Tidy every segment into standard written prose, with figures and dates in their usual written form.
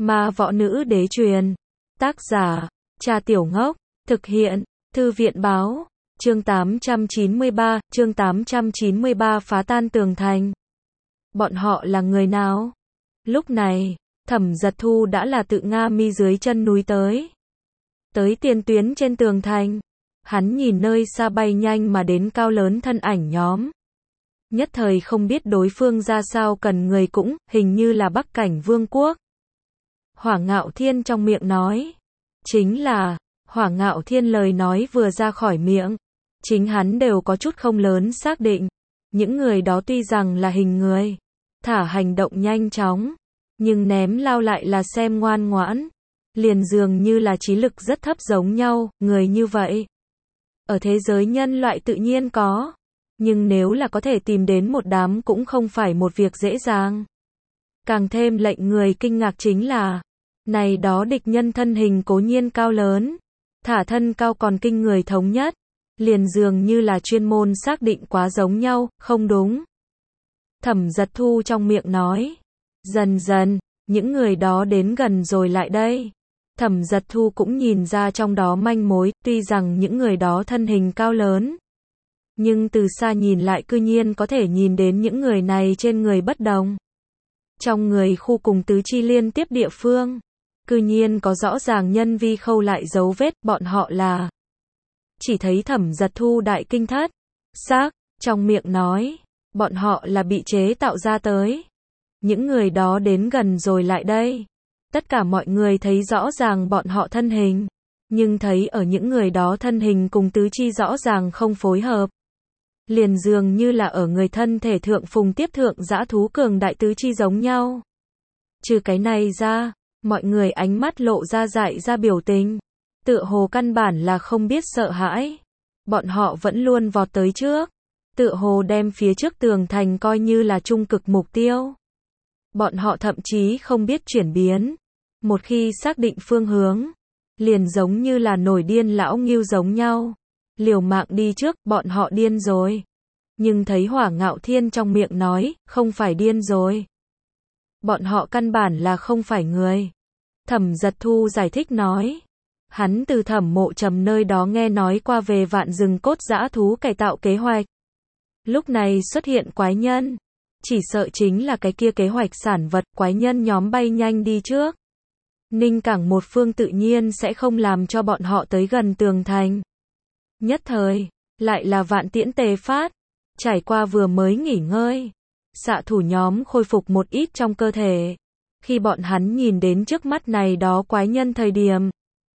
Ma Võ Nữ Đế truyền. Tác giả, Cha Tiểu Ngốc. Thực hiện, Thư viện Báo. Chương 893, phá tan tường thành. Bọn họ là người nào? Lúc này, Thẩm Giật Thu đã là tự Nga mi dưới chân núi tới tiền tuyến trên tường thành. Hắn nhìn nơi xa bay nhanh mà đến cao lớn thân ảnh nhóm. Nhất thời không biết đối phương ra sao, cần người cũng, hình như là Bắc Cảnh Vương quốc. Hỏa Ngạo Thiên trong miệng nói. Chính là, Hỏa Ngạo Thiên lời nói vừa ra khỏi miệng, chính hắn đều có chút không lớn xác định. Những người đó tuy rằng là hình người, thả hành động nhanh chóng, nhưng ném lao lại là xem ngoan ngoãn. Liền dường như là trí lực rất thấp giống nhau, người như vậy. Ở thế giới nhân loại tự nhiên có, nhưng nếu là có thể tìm đến một đám cũng không phải một việc dễ dàng. Càng thêm lệnh người kinh ngạc chính là, này đó địch nhân thân hình cố nhiên cao lớn, thả thân cao còn kinh người thống nhất, liền dường như là chuyên môn xác định quá giống nhau, không đúng. Thẩm Giật Thu trong miệng nói, dần dần, những người đó đến gần rồi lại đây. Thẩm Giật Thu cũng nhìn ra trong đó manh mối, tuy rằng những người đó thân hình cao lớn, nhưng từ xa nhìn lại cư nhiên có thể nhìn đến những người này trên người bất đồng. Trong người khu cùng tứ chi liên tiếp địa phương, cư nhiên có rõ ràng nhân vi khâu lại dấu vết, bọn họ là. Chỉ thấy Thẩm Giật Thu đại kinh thất xác, trong miệng nói, bọn họ là bị chế tạo ra tới. Những người đó đến gần rồi lại đây. Tất cả mọi người thấy rõ ràng bọn họ thân hình, nhưng thấy ở những người đó thân hình cùng tứ chi rõ ràng không phối hợp. Liền dường như là ở người thân thể thượng phùng tiếp thượng dã thú cường đại tứ chi giống nhau. Trừ cái này ra, mọi người ánh mắt lộ ra dại ra biểu tình, tựa hồ căn bản là không biết sợ hãi. Bọn họ vẫn luôn vọt tới trước, tựa hồ đem phía trước tường thành coi như là trung cực mục tiêu. Bọn họ thậm chí không biết chuyển biến. Một khi xác định phương hướng, liền giống như là nổi điên lão ngưu giống nhau. Liều mạng đi trước, bọn họ điên rồi. Nhưng thấy Hỏa Ngạo Thiên trong miệng nói, không phải điên rồi. Bọn họ căn bản là không phải người. Thẩm Giật Thu giải thích nói. Hắn từ Thẩm Mộ Trầm nơi đó nghe nói qua về vạn rừng cốt dã thú cải tạo kế hoạch. Lúc này xuất hiện quái nhân. Chỉ sợ chính là cái kia kế hoạch sản vật, quái nhân nhóm bay nhanh đi trước. Ninh Cảng một phương tự nhiên sẽ không làm cho bọn họ tới gần tường thành. Nhất thời, lại là vạn tiễn tề phát. Trải qua vừa mới nghỉ ngơi, xạ thủ nhóm khôi phục một ít trong cơ thể. Khi bọn hắn nhìn đến trước mắt này đó quái nhân thời điểm,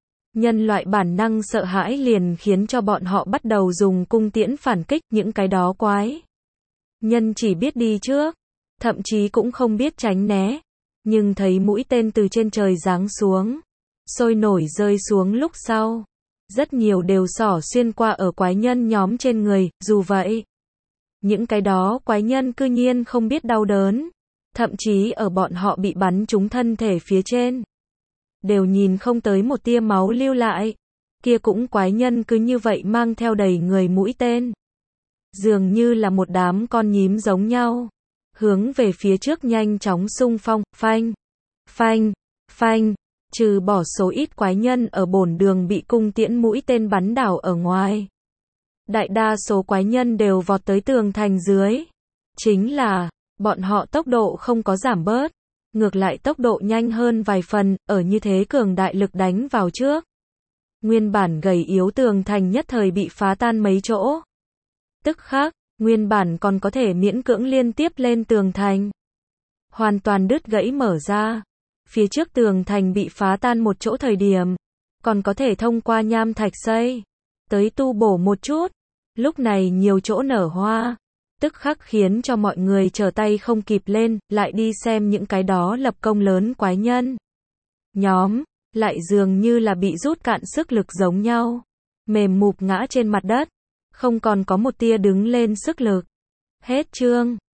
nhân loại bản năng sợ hãi liền khiến cho bọn họ bắt đầu dùng cung tiễn phản kích những cái đó quái. Nhân chỉ biết đi trước, thậm chí cũng không biết tránh né. Nhưng thấy mũi tên từ trên trời giáng xuống, sôi nổi rơi xuống lúc sau, rất nhiều đều xỏ xuyên qua ở quái nhân nhóm trên người. Dù vậy, những cái đó quái nhân cư nhiên không biết đau đớn, thậm chí ở bọn họ bị bắn trúng thân thể phía trên, đều nhìn không tới một tia máu lưu lại. Kia cũng quái nhân cứ như vậy mang theo đầy người mũi tên, dường như là một đám con nhím giống nhau, hướng về phía trước nhanh chóng xung phong. Phanh, phanh, phanh. Trừ bỏ số ít quái nhân ở bổn đường bị cung tiễn mũi tên bắn đảo ở ngoài, đại đa số quái nhân đều vọt tới tường thành dưới. Chính là, bọn họ tốc độ không có giảm bớt, ngược lại tốc độ nhanh hơn vài phần, ở như thế cường đại lực đánh vào trước. Nguyên bản gầy yếu tường thành nhất thời bị phá tan mấy chỗ. Tức khắc, nguyên bản còn có thể miễn cưỡng liên tiếp lên tường thành, hoàn toàn đứt gãy mở ra. Phía trước tường thành bị phá tan một chỗ thời điểm, còn có thể thông qua nham thạch xây tới tu bổ một chút. Lúc này nhiều chỗ nở hoa, tức khắc khiến cho mọi người trở tay không kịp lên, lại đi xem những cái đó lập công lớn quái nhân. Nhóm, lại dường như là bị rút cạn sức lực giống nhau, mềm mụp ngã trên mặt đất, không còn có một tia đứng lên sức lực. Hết chương.